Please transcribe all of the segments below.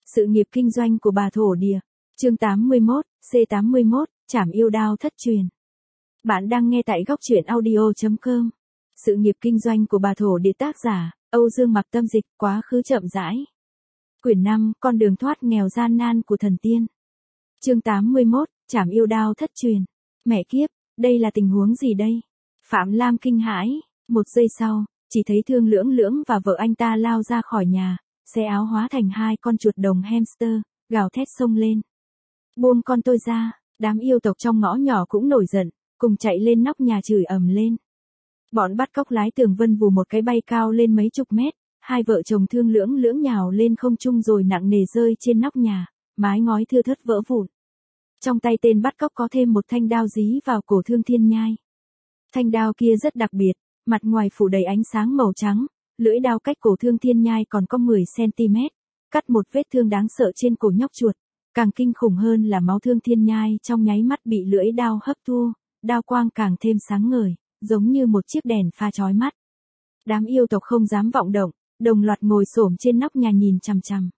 Sự nghiệp kinh doanh của bà thổ địa. Chương 81, C81, trảm yêu đao thất truyền. Bạn đang nghe tại góc truyện audio.com. Sự nghiệp kinh doanh của bà thổ địa, tác giả Âu Dương Mặc, tâm dịch quá khứ chậm rãi. Quyển 5, con đường thoát nghèo gian nan của thần tiên. Chương 81, trảm yêu đao thất truyền. Mẹ kiếp, đây là tình huống gì đây? Phạm Lam kinh hãi, một giây sau, chỉ thấy Thương Lưỡng Lưỡng và vợ anh ta lao ra khỏi nhà, xe áo hóa thành hai con chuột đồng hamster, gào thét xông lên. Buông con tôi ra, đám yêu tộc trong ngõ nhỏ cũng nổi giận, cùng chạy lên nóc nhà chửi ầm lên. Bọn bắt cóc lái Tường Vân vù một cái bay cao lên mấy chục mét, hai vợ chồng Thương Lưỡng Lưỡng nhào lên không trung rồi nặng nề rơi trên nóc nhà, mái ngói thưa thớt vỡ vụn. Trong tay tên bắt cóc có thêm một thanh đao dí vào cổ Thương Thiên Nhai. Thanh đao kia rất đặc biệt, mặt ngoài phủ đầy ánh sáng màu trắng, lưỡi đao cách cổ Thương Thiên Nhai còn có 10 cm, cắt một vết thương đáng sợ trên cổ nhóc chuột. Càng kinh khủng hơn là máu Thương Thiên Nhai trong nháy mắt bị lưỡi đao hấp thu, đao quang càng thêm sáng ngời, giống như một chiếc đèn pha chói mắt. Đám yêu tộc không dám vọng động, đồng loạt ngồi xổm trên nóc nhà nhìn chằm chằm.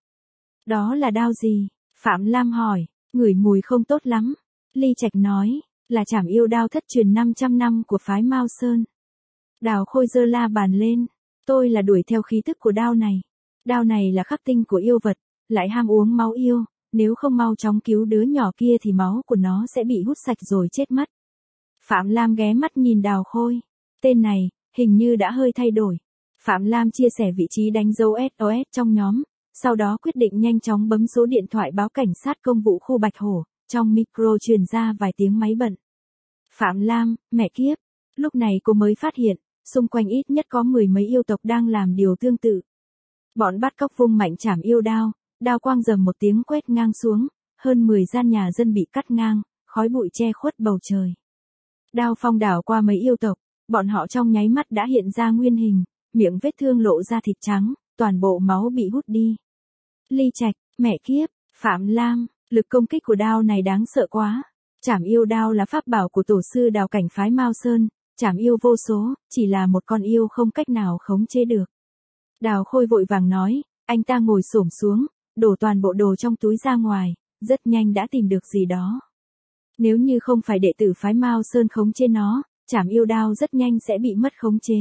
Đó là đao gì? Phạm Lam hỏi, ngửi mùi không tốt lắm. Ly Trạch nói, là trảm yêu đao thất truyền 500 năm của phái Mao Sơn. Đào Khôi giơ la bàn lên, tôi là đuổi theo khí tức của đao này. Đao này là khắc tinh của yêu vật, lại ham uống máu yêu, nếu không mau chóng cứu đứa nhỏ kia thì máu của nó sẽ bị hút sạch rồi chết mất. Phạm Lam ghé mắt nhìn Đào Khôi, tên này, hình như đã hơi thay đổi. Phạm Lam chia sẻ vị trí đánh dấu SOS trong nhóm, sau đó quyết định nhanh chóng bấm số điện thoại báo cảnh sát công vụ khu Bạch Hổ, trong micro truyền ra vài tiếng máy bận. Phạm Lam, mẹ kiếp, lúc này cô mới phát hiện, xung quanh ít nhất có 10 mấy yêu tộc đang làm điều tương tự. Bọn bắt cóc vung mạnh trảm yêu đao, đao quang rầm một tiếng quét ngang xuống, hơn 10 gian nhà dân bị cắt ngang, khói bụi che khuất bầu trời. Đao phong đảo qua mấy yêu tộc, bọn họ trong nháy mắt đã hiện ra nguyên hình, miệng vết thương lộ ra thịt trắng, toàn bộ máu bị hút đi. Ly Trạch, mẹ kiếp, Phạm Lam, lực công kích của đao này đáng sợ quá. Trảm yêu đao là pháp bảo của tổ sư đào cảnh phái Mao Sơn, trảm yêu vô số, chỉ là một con yêu không cách nào khống chế được. Đào Khôi vội vàng nói, anh ta ngồi xổm xuống, đổ toàn bộ đồ trong túi ra ngoài, rất nhanh đã tìm được gì đó. Nếu như không phải đệ tử phái Mao Sơn khống chế nó, trảm yêu đao rất nhanh sẽ bị mất khống chế.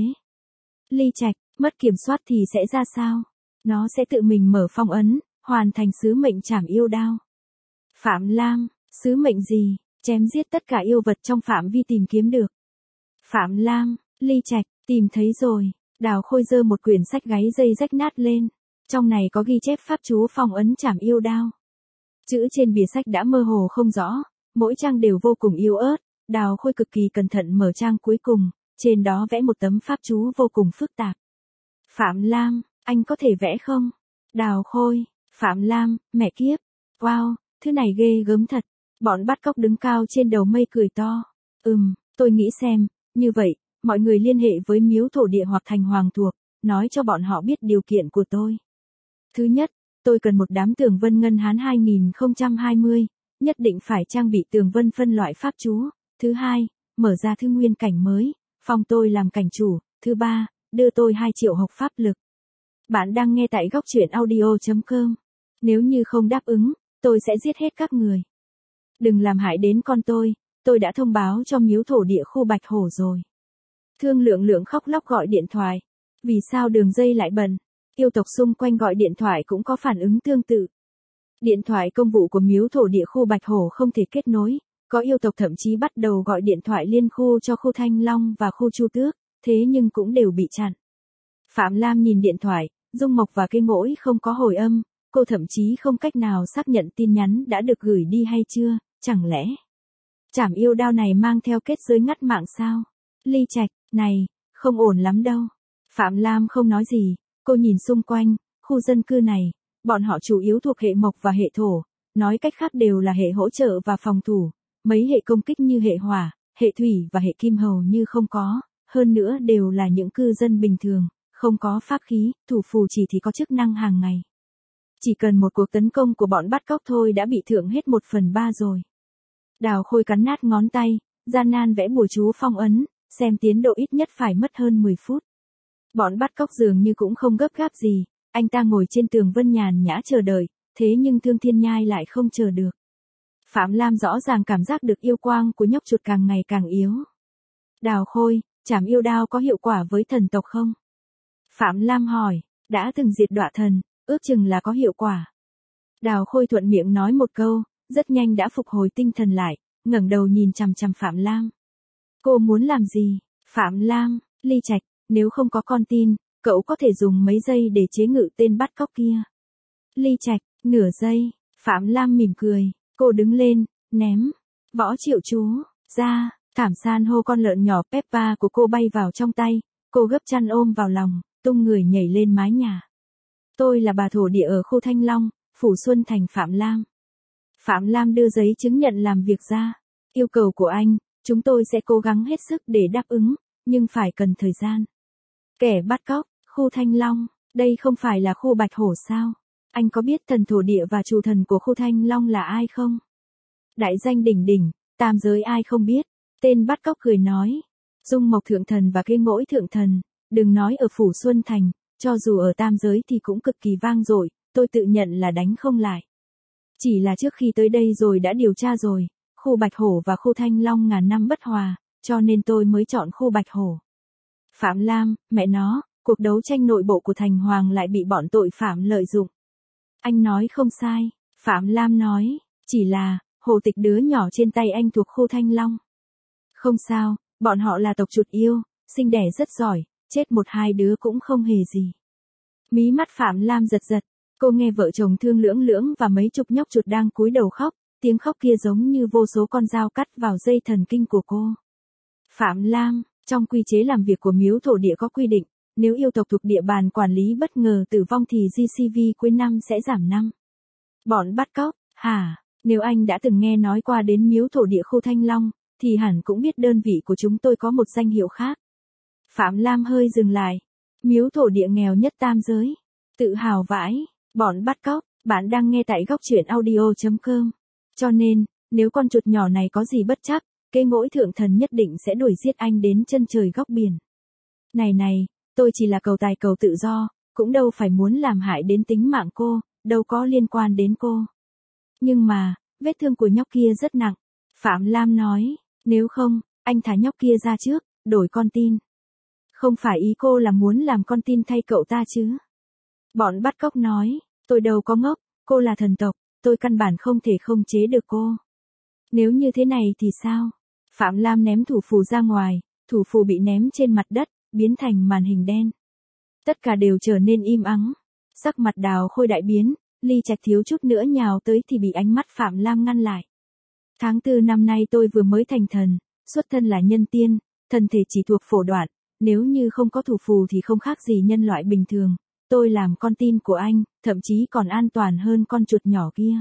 Ly Trạch, mất kiểm soát thì sẽ ra sao? Nó sẽ tự mình mở phong ấn, hoàn thành sứ mệnh trảm yêu đao. Phạm Lam, sứ mệnh gì? Chém giết tất cả yêu vật trong phạm vi tìm kiếm được. Phạm Lam, Ly Trạch, tìm thấy rồi. Đào Khôi giơ một quyển sách gáy dây rách nát lên. Trong này có ghi chép pháp chú phong ấn trảm yêu đao. Chữ trên bìa sách đã mơ hồ không rõ, mỗi trang đều vô cùng yếu ớt. Đào Khôi cực kỳ cẩn thận mở trang cuối cùng, trên đó vẽ một tấm pháp chú vô cùng phức tạp. Phạm Lam, anh có thể vẽ không? Đào Khôi, Phạm Lam, mẹ kiếp. Wow, thứ này ghê gớm thật. Bọn bắt cóc đứng cao trên đầu mây cười to. Tôi nghĩ xem, như vậy, mọi người liên hệ với miếu thổ địa hoặc thành hoàng thuộc, nói cho bọn họ biết điều kiện của tôi. Thứ nhất, tôi cần một đám tường vân ngân hán 2020, nhất định phải trang bị tường vân phân loại pháp chú. Thứ hai, mở ra thư nguyên cảnh mới, phong tôi làm cảnh chủ. Thứ ba, đưa tôi 2 triệu học pháp lực. Bạn đang nghe tại góc truyện audio.com. Nếu như không đáp ứng, tôi sẽ giết hết các người. Đừng làm hại đến con tôi đã thông báo cho miếu thổ địa khu Bạch Hổ rồi. Thương Lượng Lượng khóc lóc gọi điện thoại. Vì sao đường dây lại bận? Yêu tộc xung quanh gọi điện thoại cũng có phản ứng tương tự. Điện thoại công vụ của miếu thổ địa khu Bạch Hổ không thể kết nối, có yêu tộc thậm chí bắt đầu gọi điện thoại liên khu cho khu Thanh Long và khu Chu Tước, thế nhưng cũng đều bị chặn. Phạm Lam nhìn điện thoại, Dung Mộc và Cây Ngỗi không có hồi âm, cô thậm chí không cách nào xác nhận tin nhắn đã được gửi đi hay chưa, chẳng lẽ trảm yêu đao này mang theo kết giới ngắt mạng sao? Ly Trạch, này, không ổn lắm đâu. Phạm Lam không nói gì, cô nhìn xung quanh, khu dân cư này, bọn họ chủ yếu thuộc hệ mộc và hệ thổ, nói cách khác đều là hệ hỗ trợ và phòng thủ, mấy hệ công kích như hệ hỏa, hệ thủy và hệ kim hầu như không có, hơn nữa đều là những cư dân bình thường, không có pháp khí, thủ phù chỉ thì có chức năng hàng ngày. Chỉ cần một cuộc tấn công của bọn bắt cóc thôi đã bị thượng hết 1/3 rồi. Đào Khôi cắn nát ngón tay, gian nan vẽ bùa chú phong ấn, xem tiến độ ít nhất phải mất hơn 10 phút. Bọn bắt cóc dường như cũng không gấp gáp gì, anh ta ngồi trên tường vân nhàn nhã chờ đợi, thế nhưng Thương Thiên Nhai lại không chờ được. Phạm Lam rõ ràng cảm giác được yêu quang của nhóc chuột càng ngày càng yếu. Đào Khôi, trảm yêu đao có hiệu quả với thần tộc không? Phạm Lam hỏi, đã từng diệt đọa thần, ước chừng là có hiệu quả. Đào Khôi thuận miệng nói một câu, rất nhanh đã phục hồi tinh thần lại, ngẩng đầu nhìn chằm chằm Phạm Lam. Cô muốn làm gì? Phạm Lam, Ly Trạch, nếu không có con tin, cậu có thể dùng mấy giây để chế ngự tên bắt cóc kia. Ly Trạch, nửa giây, Phạm Lam mỉm cười, cô đứng lên, ném, võ triệu chú, ra, thảm san hô con lợn nhỏ Peppa của cô bay vào trong tay, cô gấp chăn ôm vào lòng, tung người nhảy lên mái nhà. Tôi là bà thổ địa ở khu Thanh Long, Phủ Xuân Thành Phạm Lam. Phạm Lam đưa giấy chứng nhận làm việc ra. Yêu cầu của anh, chúng tôi sẽ cố gắng hết sức để đáp ứng, nhưng phải cần thời gian. Kẻ bắt cóc, khu Thanh Long, đây không phải là khu Bạch Hổ sao? Anh có biết thần thổ địa và chủ thần của khu Thanh Long là ai không? Đại danh đỉnh đỉnh, tam giới ai không biết. Tên bắt cóc cười nói. Dung Mộc Thượng Thần và Kê Ngỗi Thượng Thần, đừng nói ở Phủ Xuân Thành, cho dù ở tam giới thì cũng cực kỳ vang dội, tôi tự nhận là đánh không lại. Chỉ là trước khi tới đây rồi đã điều tra rồi, khu Bạch Hổ và khu Thanh Long ngàn năm bất hòa, cho nên tôi mới chọn khu Bạch Hổ. Phạm Lam, mẹ nó, cuộc đấu tranh nội bộ của Thành Hoàng lại bị bọn tội phạm lợi dụng. Anh nói không sai, Phạm Lam nói, chỉ là, hồ tịch đứa nhỏ trên tay anh thuộc khu Thanh Long. Không sao, bọn họ là tộc chuột yêu, sinh đẻ rất giỏi, chết một hai đứa cũng không hề gì. Mí mắt Phạm Lam giật giật, cô nghe vợ chồng Thương Lưỡng Lưỡng và mấy chục nhóc chuột đang cúi đầu khóc, tiếng khóc kia giống như vô số con dao cắt vào dây thần kinh của cô. Phạm Lam, trong quy chế làm việc của miếu thổ địa có quy định, nếu yêu tộc thuộc địa bàn quản lý bất ngờ tử vong thì GCV cuối năm sẽ giảm 5. Bọn bắt cóc, hả? Nếu anh đã từng nghe nói qua đến miếu thổ địa khu Thanh Long, thì hẳn cũng biết đơn vị của chúng tôi có một danh hiệu khác. Phạm Lam hơi dừng lại. Miếu thổ địa nghèo nhất tam giới. Tự hào vãi. Bọn bắt cóc, bạn đang nghe tại góc truyện audio.com. Cho nên, nếu con chuột nhỏ này có gì bất trắc, Kê Ngỗi Thượng Thần nhất định sẽ đuổi giết anh đến chân trời góc biển. Này, tôi chỉ là cầu tài cầu tự do, cũng đâu phải muốn làm hại đến tính mạng cô, đâu có liên quan đến cô. Nhưng mà, vết thương của nhóc kia rất nặng. Phạm Lam nói, nếu không, anh thả nhóc kia ra trước, đổi con tin. Không phải ý cô là muốn làm con tin thay cậu ta chứ? Bọn bắt cóc nói, tôi đâu có ngốc, cô là thần tộc, tôi căn bản không thể không chế được cô. Nếu như thế này thì sao? Phạm Lam ném thủ phù ra ngoài, thủ phù bị ném trên mặt đất, biến thành màn hình đen. Tất cả đều trở nên im ắng. Sắc mặt Đào Khôi đại biến, Ly Trạch thiếu chút nữa nhào tới thì bị ánh mắt Phạm Lam ngăn lại. Tháng 4 năm nay tôi vừa mới thành thần, xuất thân là nhân tiên, thân thể chỉ thuộc phổ đoạn, nếu như không có thủ phù thì không khác gì nhân loại bình thường. Tôi làm con tin của anh, thậm chí còn an toàn hơn con chuột nhỏ kia.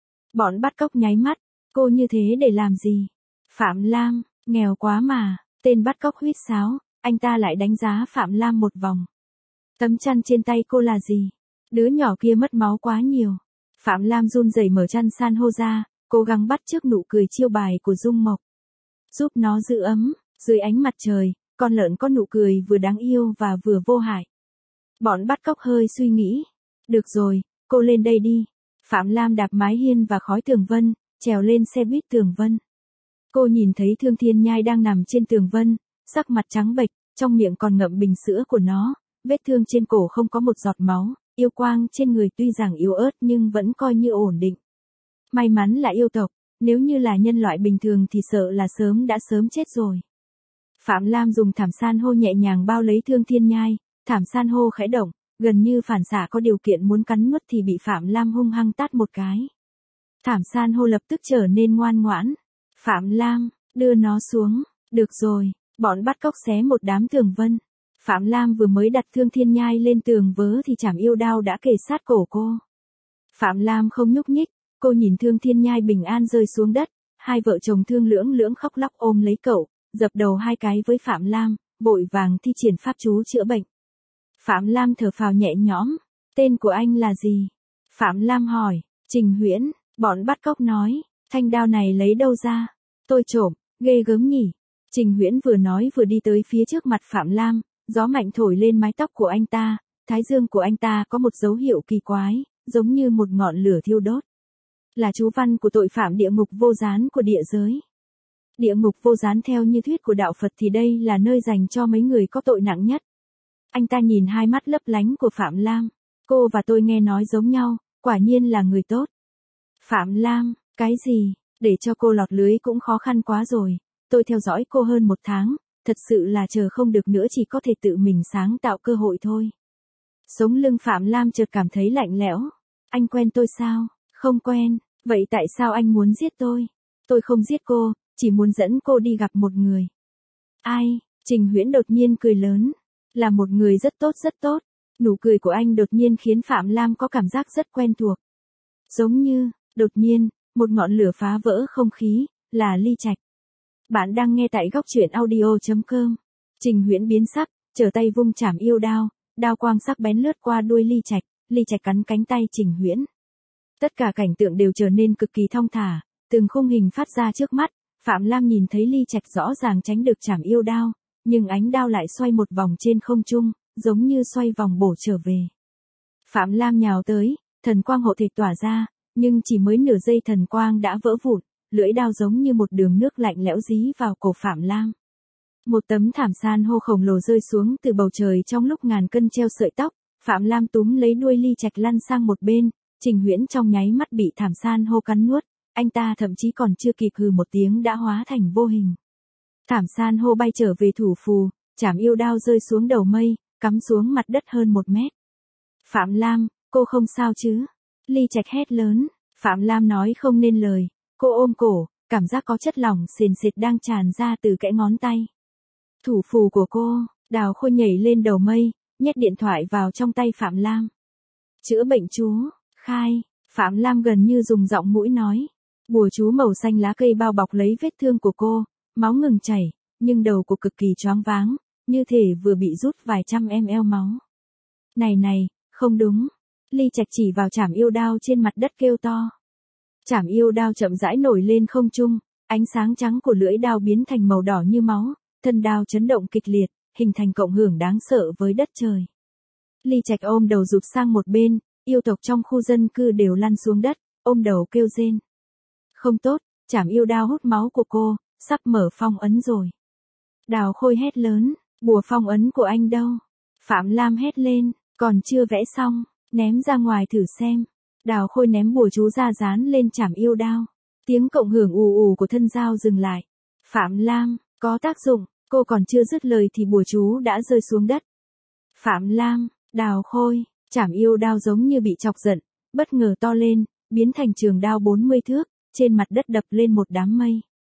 Bọn bắt cóc nháy mắt, cô như thế để làm gì? Phạm Lam, nghèo quá mà, tên bắt cóc huýt sáo, anh ta lại đánh giá Phạm Lam một vòng. Tấm chăn trên tay cô là gì? Đứa nhỏ kia mất máu quá nhiều. Phạm Lam run rẩy mở chăn san hô ra, cố gắng bắt chước nụ cười chiêu bài của Dung Mộc. Giúp nó giữ ấm, dưới ánh mặt trời, con lợn có nụ cười vừa đáng yêu và vừa vô hại. Bọn bắt cóc hơi suy nghĩ. Được rồi, cô lên đây đi. Phạm Lam đạp mái hiên và khói tường vân, trèo lên xe buýt tường vân. Cô nhìn thấy Thương Thiên Nhai đang nằm trên tường vân, sắc mặt trắng bệch, trong miệng còn ngậm bình sữa của nó, vết thương trên cổ không có một giọt máu, yêu quang trên người tuy rằng yếu ớt nhưng vẫn coi như ổn định. May mắn là yêu tộc, nếu như là nhân loại bình thường thì sợ là đã sớm chết rồi. Phạm Lam dùng thảm san hô nhẹ nhàng bao lấy Thương Thiên Nhai, thảm san hô khẽ động, gần như phản xạ có điều kiện muốn cắn nuốt thì bị Phạm Lam hung hăng tát một cái. Thảm san hô lập tức trở nên ngoan ngoãn. Phạm Lam, đưa nó xuống, được rồi, bọn bắt cóc xé một đám tường vân. Phạm Lam vừa mới đặt Thương Thiên Nhai lên tường vớ thì chảm yêu đao đã kề sát cổ cô. Phạm Lam không nhúc nhích, cô nhìn Thương Thiên Nhai bình an rơi xuống đất, hai vợ chồng Thương Lưỡng Lưỡng khóc lóc ôm lấy cậu, dập đầu hai cái với Phạm Lam, vội vàng thi triển pháp chú chữa bệnh. Phạm Lam thở phào nhẹ nhõm, tên của anh là gì? Phạm Lam hỏi, Trình Huyễn, bọn bắt cóc nói, thanh đao này lấy đâu ra? Tôi trộm, ghê gớm nhỉ. Trình Huyễn vừa nói vừa đi tới phía trước mặt Phạm Lam, gió mạnh thổi lên mái tóc của anh ta, thái dương của anh ta có một dấu hiệu kỳ quái, giống như một ngọn lửa thiêu đốt. Là chú văn của tội phạm địa ngục vô gián của địa giới. Địa ngục vô gián theo như thuyết của đạo Phật thì đây là nơi dành cho mấy người có tội nặng nhất. Anh ta nhìn hai mắt lấp lánh của Phạm Lam. Cô và tôi nghe nói giống nhau, quả nhiên là người tốt. Phạm Lam, cái gì, để cho cô lọt lưới cũng khó khăn quá rồi. Tôi theo dõi cô hơn 1 tháng, thật sự là chờ không được nữa, chỉ có thể tự mình sáng tạo cơ hội thôi. Sống lưng Phạm Lam chợt cảm thấy lạnh lẽo. Anh quen tôi sao? Không quen, vậy tại sao anh muốn giết tôi? Tôi không giết cô, chỉ muốn dẫn cô đi gặp một người. Ai? Trình Huyễn đột nhiên cười lớn. Là một người rất tốt rất tốt. Nụ cười của anh đột nhiên khiến Phạm Lam có cảm giác rất quen thuộc. Giống như, đột nhiên, một ngọn lửa phá vỡ không khí, là Ly Trạch. Bạn đang nghe tại góc truyện audio.com. Trình Huyễn biến sắc, trở tay vung chảm yêu đao, đao quang sắc bén lướt qua đuôi Ly Trạch cắn cánh tay Trình Huyễn. Tất cả cảnh tượng đều trở nên cực kỳ thong thả, từng khung hình phát ra trước mắt, Phạm Lam nhìn thấy Ly Trạch rõ ràng tránh được chảm yêu đao, nhưng ánh đao lại xoay một vòng trên không trung, giống như xoay vòng bổ trở về. Phạm Lam nhào tới, thần quang hộ thể tỏa ra, nhưng chỉ mới nửa giây thần quang đã vỡ vụn, lưỡi đao giống như một đường nước lạnh lẽo dí vào cổ Phạm Lam. Một tấm thảm san hô khổng lồ rơi xuống từ bầu trời trong lúc ngàn cân treo sợi tóc, Phạm Lam túm lấy đuôi Ly Trạch lăn sang một bên, Trình Huyễn trong nháy mắt bị thảm san hô cắn nuốt, anh ta thậm chí còn chưa kịp hừ một tiếng đã hóa thành vô hình. Thảm san hô bay trở về thủ phù, chảm yêu đao rơi xuống đầu mây, cắm xuống mặt đất hơn 1 mét. Phạm Lam, cô không sao chứ? Ly Trạch hét lớn, Phạm Lam nói không nên lời, cô ôm cổ, cảm giác có chất lỏng sền sệt đang tràn ra từ kẽ ngón tay. Thủ phù của cô, Đào Khôi nhảy lên đầu mây, nhét điện thoại vào trong tay Phạm Lam. Chữa bệnh chú, khai, Phạm Lam gần như dùng giọng mũi nói. Bùa chú màu xanh lá cây bao bọc lấy vết thương của cô, máu ngừng chảy, nhưng đầu cô cực kỳ choáng váng, như thể vừa bị rút vài trăm ml máu. Này, không đúng. Ly Trạch chỉ vào chảm yêu đao trên mặt đất kêu to. Chảm yêu đao chậm rãi nổi lên không trung, ánh sáng trắng của lưỡi đao biến thành màu đỏ như máu, thân đao chấn động kịch liệt, hình thành cộng hưởng đáng sợ với đất trời. Ly Trạch ôm đầu rụt sang một bên, yêu tộc trong khu dân cư đều lăn xuống đất, ôm đầu kêu rên. Không tốt, chảm yêu đao hút máu của cô, sắp mở phong ấn rồi. Đào Khôi hét lớn, bùa phong ấn của anh đâu? Phạm Lam hét lên, còn chưa vẽ xong, ném ra ngoài thử xem. Đào Khôi ném bùa chú ra dán lên chảm yêu đao. Tiếng cộng hưởng ù ù của thân dao dừng lại. Phạm Lam, có tác dụng, cô còn chưa dứt lời thì bùa chú đã rơi xuống đất. Phạm Lam, Đào Khôi, chảm yêu đao giống như bị chọc giận, bất ngờ to lên, biến thành trường đao 40 thước, trên mặt đất đập lên một đám mây.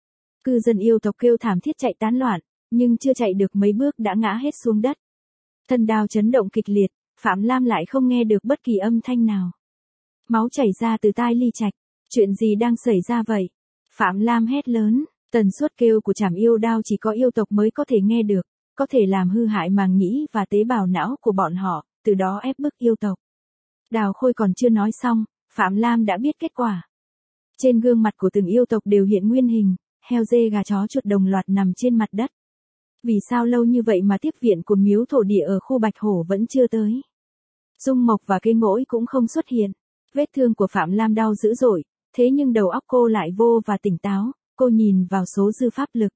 Cư dân yêu tộc kêu thảm thiết chạy tán loạn, nhưng chưa chạy được mấy bước đã ngã hết xuống đất. Thân đao chấn động kịch liệt, Phạm Lam lại không nghe được bất kỳ âm thanh nào. Máu chảy ra từ tai Ly Trạch, chuyện gì đang xảy ra vậy? Phạm Lam hét lớn, tần suất kêu của chảm yêu đao chỉ có yêu tộc mới có thể nghe được, có thể làm hư hại màng nhĩ và tế bào não của bọn họ, từ đó ép bức yêu tộc. Đào Khôi còn chưa nói xong, Phạm Lam đã biết kết quả. Trên gương mặt của từng yêu tộc đều hiện nguyên hình, heo dê gà chó chuột đồng loạt nằm trên mặt đất. Vì sao lâu như vậy mà tiếp viện của miếu thổ địa ở khu Bạch Hổ vẫn chưa tới? Dung Mộc và cây ngỗi cũng không xuất hiện. Vết thương của Phạm Lam đau dữ dội, thế nhưng đầu óc cô lại vô và tỉnh táo, cô nhìn vào số dư pháp lực.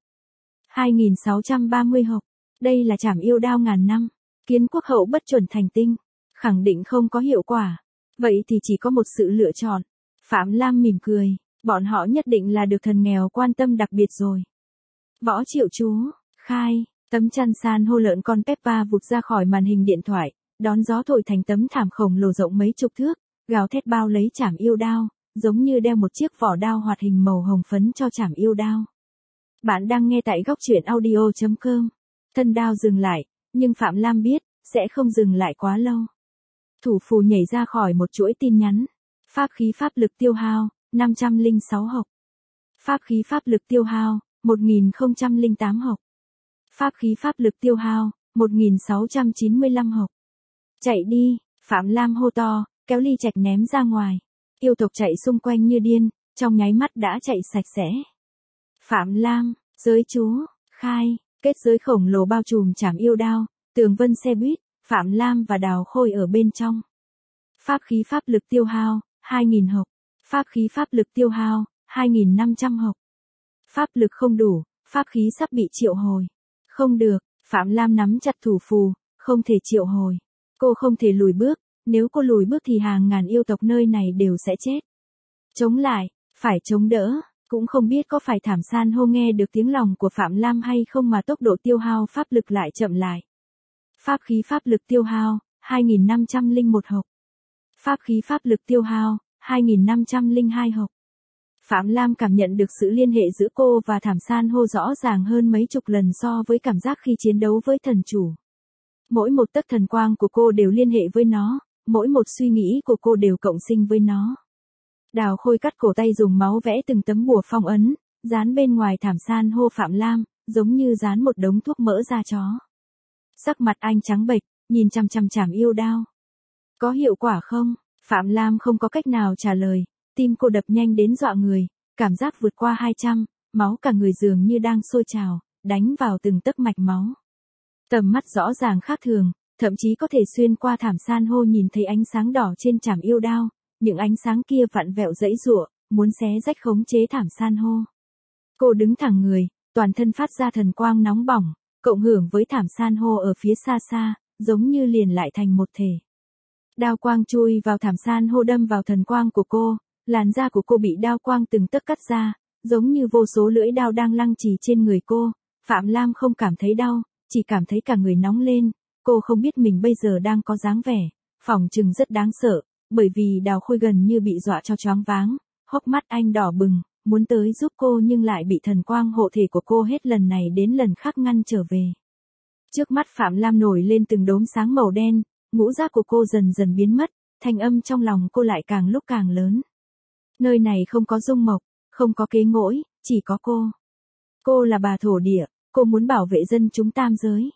2630 hộp. Đây là chảm yêu đao ngàn năm. Kiến quốc hậu bất chuẩn thành tinh. Khẳng định không có hiệu quả. Vậy thì chỉ có một sự lựa chọn. Phạm Lam mỉm cười. Bọn họ nhất định là được thần nghèo quan tâm đặc biệt rồi. Võ Triệu Chú, khai, tấm chăn san hô lợn con Peppa vụt ra khỏi màn hình điện thoại, đón gió thổi thành tấm thảm khổng lồ rộng mấy chục thước, gào thét bao lấy chảm yêu đao, giống như đeo một chiếc vỏ đao hoạt hình màu hồng phấn cho chảm yêu đao. Bạn đang nghe tại góc truyện audio.com. Thân đao dừng lại, nhưng Phạm Lam biết, sẽ không dừng lại quá lâu. Thủ phù nhảy ra khỏi một chuỗi tin nhắn. Pháp khí pháp lực tiêu hao, 506 hộp. Pháp khí pháp lực tiêu hao, 1008 hộp. Pháp khí pháp lực tiêu hao, 1695 hộp. Chạy đi, Phạm Lam hô to, kéo Ly Trạch ném ra ngoài. Yêu tộc chạy xung quanh như điên, trong nháy mắt đã chạy sạch sẽ. Phạm Lam, giới chú, khai, kết giới khổng lồ bao trùm chảm yêu đao, tường vân xe buýt, Phạm Lam và Đào Khôi ở bên trong. Pháp khí pháp lực tiêu hao, 2.000 hộc. Pháp khí pháp lực tiêu hao, 2.500 hộc. Pháp lực không đủ, pháp khí sắp bị triệu hồi. Không được, Phạm Lam nắm chặt thủ phù, không thể triệu hồi. Cô không thể lùi bước, nếu cô lùi bước thì hàng ngàn yêu tộc nơi này đều sẽ chết. Chống lại, phải chống đỡ, cũng không biết có phải Thảm San hô nghe được tiếng lòng của Phạm Lam hay không mà tốc độ tiêu hao pháp lực lại chậm lại. Pháp khí pháp lực tiêu hao, 2.501 hộc. Pháp khí pháp lực tiêu hao, 2.502 hộc. Phạm Lam cảm nhận được sự liên hệ giữa cô và Thảm San hô rõ ràng hơn mấy chục lần so với cảm giác khi chiến đấu với thần chủ. Mỗi một tấc thần quang của cô đều liên hệ với nó, mỗi một suy nghĩ của cô đều cộng sinh với nó. Đào Khôi cắt cổ tay dùng máu vẽ từng tấm bùa phong ấn, dán bên ngoài Thảm San hô Phạm Lam, giống như dán một đống thuốc mỡ da chó. Sắc mặt anh trắng bệch, nhìn chằm chằm chảm yêu đao. Có hiệu quả không? Phạm Lam không có cách nào trả lời, tim cô đập nhanh đến dọa người, cảm giác vượt qua 200, máu cả người dường như đang sôi trào, đánh vào từng tấc mạch máu. Tầm mắt rõ ràng khác thường, thậm chí có thể xuyên qua Thảm San hô nhìn thấy ánh sáng đỏ trên chảm yêu đao, những ánh sáng kia vặn vẹo giãy giụa, muốn xé rách khống chế Thảm San hô. Cô đứng thẳng người, toàn thân phát ra thần quang nóng bỏng, cộng hưởng với Thảm San hô ở phía xa xa, giống như liền lại thành một thể. Đao quang chui vào Thảm San hô đâm vào thần quang của cô, làn da của cô bị đao quang từng tấc cắt ra, giống như vô số lưỡi đao đang lăng trì trên người cô. Phạm Lam không cảm thấy đau, chỉ cảm thấy cả người nóng lên, cô không biết mình bây giờ đang có dáng vẻ, phỏng chừng rất đáng sợ, bởi vì Đào Khôi gần như bị dọa cho choáng váng, hốc mắt anh đỏ bừng, muốn tới giúp cô nhưng lại bị thần quang hộ thể của cô hết lần này đến lần khác ngăn trở về. Trước mắt Phạm Lam nổi lên từng đốm sáng màu đen, ngũ giác của cô dần dần biến mất, thanh âm trong lòng cô lại càng lúc càng lớn. Nơi này không có Dung Mộc, không có Kế Ngỗi, chỉ có cô. Cô là bà thổ địa, cô muốn bảo vệ dân chúng tam giới.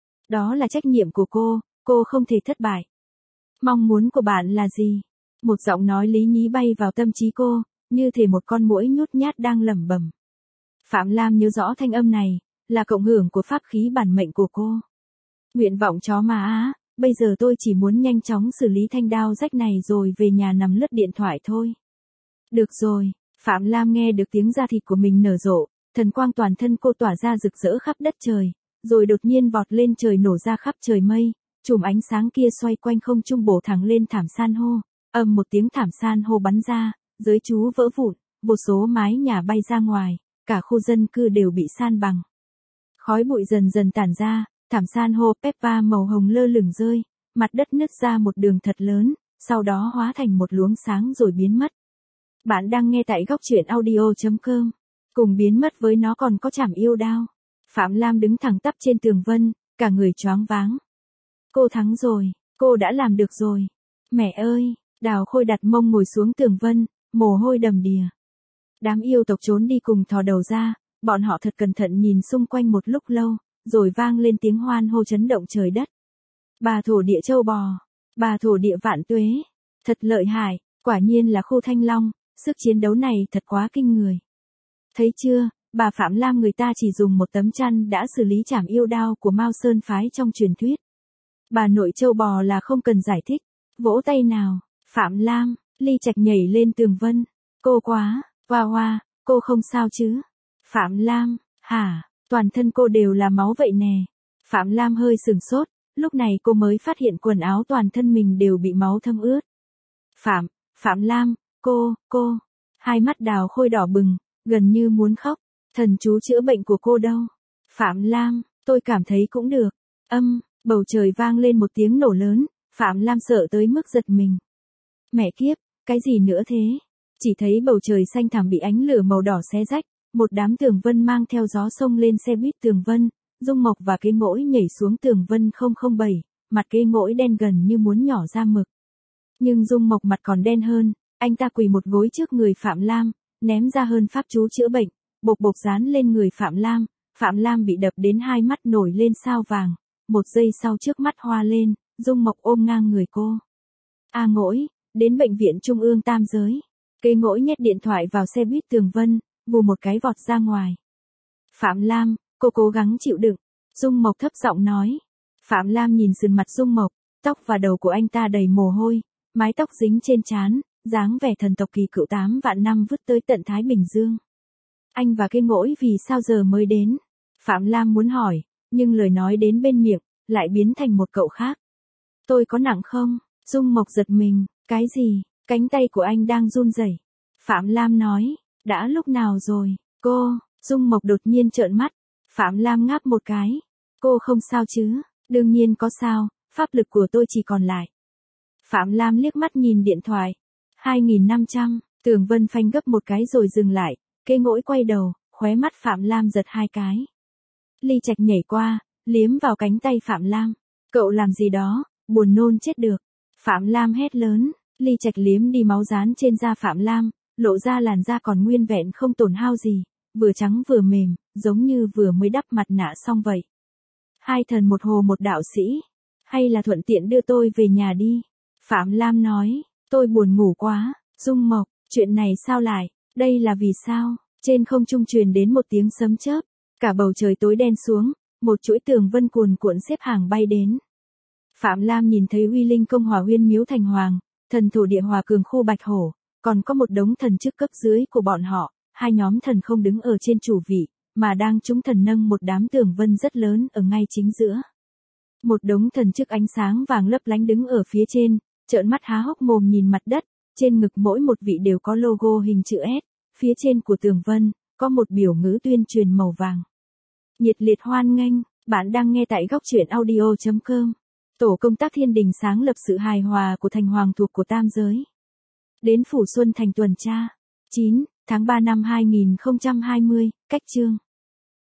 Đó là trách nhiệm của cô không thể thất bại. Mong muốn của bạn là gì? Một giọng nói lý nhí bay vào tâm trí cô, như thể một con muỗi nhút nhát đang lẩm bẩm. Phạm Lam nhớ rõ thanh âm này, là cộng hưởng của pháp khí bản mệnh của cô. Nguyện vọng chó mà á, bây giờ tôi chỉ muốn nhanh chóng xử lý thanh đao rách này rồi về nhà nằm lướt điện thoại thôi. Được rồi, Phạm Lam nghe được tiếng da thịt của mình nở rộ, thần quang toàn thân cô tỏa ra rực rỡ khắp đất trời, rồi đột nhiên vọt lên trời nổ ra khắp trời mây, chùm ánh sáng kia xoay quanh không trung bổ thẳng lên Thảm San hô, một tiếng Thảm San hô bắn ra, giới chú vỡ vụn, vô số mái nhà bay ra ngoài, cả khu dân cư đều bị san bằng. Khói bụi dần dần tản ra, Thảm San hô Peppa màu hồng lơ lửng rơi, mặt đất nứt ra một đường thật lớn, sau đó hóa thành một luống sáng rồi biến mất. Bạn đang nghe tại góc truyện audio.com. Cùng biến mất với nó còn có chảm yêu đao. Phạm Lam đứng thẳng tắp trên tường vân, cả người choáng váng. Cô thắng rồi, cô đã làm được rồi. Mẹ ơi, Đào Khôi đặt mông ngồi xuống tường vân, mồ hôi đầm đìa. Đám yêu tộc trốn đi cùng thò đầu ra, bọn họ thật cẩn thận nhìn xung quanh một lúc lâu, rồi vang lên tiếng hoan hô chấn động trời đất. Bà thổ địa châu bò, bà thổ địa vạn tuế, thật lợi hại, quả nhiên là khu Thanh Long, sức chiến đấu này thật quá kinh người. Thấy chưa, bà Phạm Lam người ta chỉ dùng một tấm chăn đã xử lý chảm yêu đao của Mao Sơn phái trong truyền thuyết. Bà nội châu bò là không cần giải thích, vỗ tay nào, Phạm Lam, Ly Trạch nhảy lên tường vân, cô quá, hoa hoa, cô không sao chứ? Phạm Lam, hả, toàn thân cô đều là máu vậy nè. Phạm Lam hơi sửng sốt, lúc này cô mới phát hiện quần áo toàn thân mình đều bị máu thấm ướt. Phạm Lam, cô, hai mắt Đào Khôi đỏ bừng, gần như muốn khóc, thần chú chữa bệnh của cô đâu? Phạm Lam, tôi cảm thấy cũng được. Bầu trời vang lên một tiếng nổ lớn, Phạm Lam sợ tới mức giật mình. Mẹ kiếp, cái gì nữa thế? Chỉ thấy bầu trời xanh thẳm bị ánh lửa màu đỏ xé rách, một đám tường vân mang theo gió xông lên xe buýt tường vân, Dung Mộc và Kế Ngỗi nhảy xuống tường vân 007, mặt Kế Ngỗi đen gần như muốn nhỏ ra mực. Nhưng Dung Mộc mặt còn đen hơn, anh ta quỳ một gối trước người Phạm Lam, ném ra hơn pháp chú chữa bệnh, bộc bộc dán lên người Phạm Lam bị đập đến hai mắt nổi lên sao vàng, một giây sau trước mắt hoa lên, Dung Mộc ôm ngang người cô. A Ngỗi, đến bệnh viện Trung ương Tam Giới. Kế Ngỗi nhét điện thoại vào xe buýt tường vân, vù một cái vọt ra ngoài. Phạm Lam, cô cố gắng chịu đựng, Dung Mộc thấp giọng nói. Phạm Lam nhìn sườn mặt Dung Mộc, tóc và đầu của anh ta đầy mồ hôi, mái tóc dính trên trán, dáng vẻ thần tộc kỳ cựu 8 vạn năm vứt tới tận Thái Bình Dương. Anh và cái ngỗi vì sao giờ mới đến? Phạm Lam muốn hỏi, nhưng lời nói đến bên miệng, lại biến thành một cậu khác. Tôi có nặng không? Dung Mộc giật mình, cái gì? Cánh tay của anh đang run rẩy. Phạm Lam nói, đã lúc nào rồi, cô? Dung Mộc đột nhiên trợn mắt. Phạm Lam ngáp một cái. Cô không sao chứ? Đương nhiên có sao, pháp lực của tôi chỉ còn lại. Phạm Lam liếc mắt nhìn điện thoại. 2500, Tường Vân phanh gấp một cái rồi dừng lại, Cây ngỗi quay đầu, khóe mắt Phạm Lam giật hai cái. Ly Trạch nhảy qua, liếm vào cánh tay Phạm Lam. Cậu làm gì đó, buồn nôn chết được. Phạm Lam hét lớn, Ly Trạch liếm đi máu dán trên da Phạm Lam, lộ ra làn da còn nguyên vẹn không tổn hao gì, vừa trắng vừa mềm, giống như vừa mới đắp mặt nạ xong vậy. Hai thần một hồ một đạo sĩ, hay là thuận tiện đưa tôi về nhà đi. Phạm Lam nói, tôi buồn ngủ quá. Dung Mộc, chuyện này sao lại, đây là vì sao? Trên không trung truyền đến một tiếng sấm chớp, cả bầu trời tối đen xuống, một chuỗi tường vân cuồn cuộn xếp hàng bay đến. Phạm Lam nhìn thấy Uy Linh công Hòa Huyên Miếu Thành Hoàng, thần thổ địa hòa cường khu Bạch Hổ, còn có một đống thần chức cấp dưới của bọn họ, hai nhóm thần không đứng ở trên chủ vị, mà đang chúng thần nâng một đám tường vân rất lớn ở ngay chính giữa. Một đống thần chức ánh sáng vàng lấp lánh đứng ở phía trên, trợn mắt há hốc mồm nhìn mặt đất, trên ngực mỗi một vị đều có logo hình chữ S, phía trên của tường vân, có một biểu ngữ tuyên truyền màu vàng. Nhiệt liệt hoan nghênh, bạn đang nghe tại góc truyện audio.com. Tổ công tác thiên đình sáng lập sự hài hòa của thành hoàng thuộc của tam giới. Đến Phủ Xuân Thành tuần tra. 9 tháng 3 năm 2020, cách chương.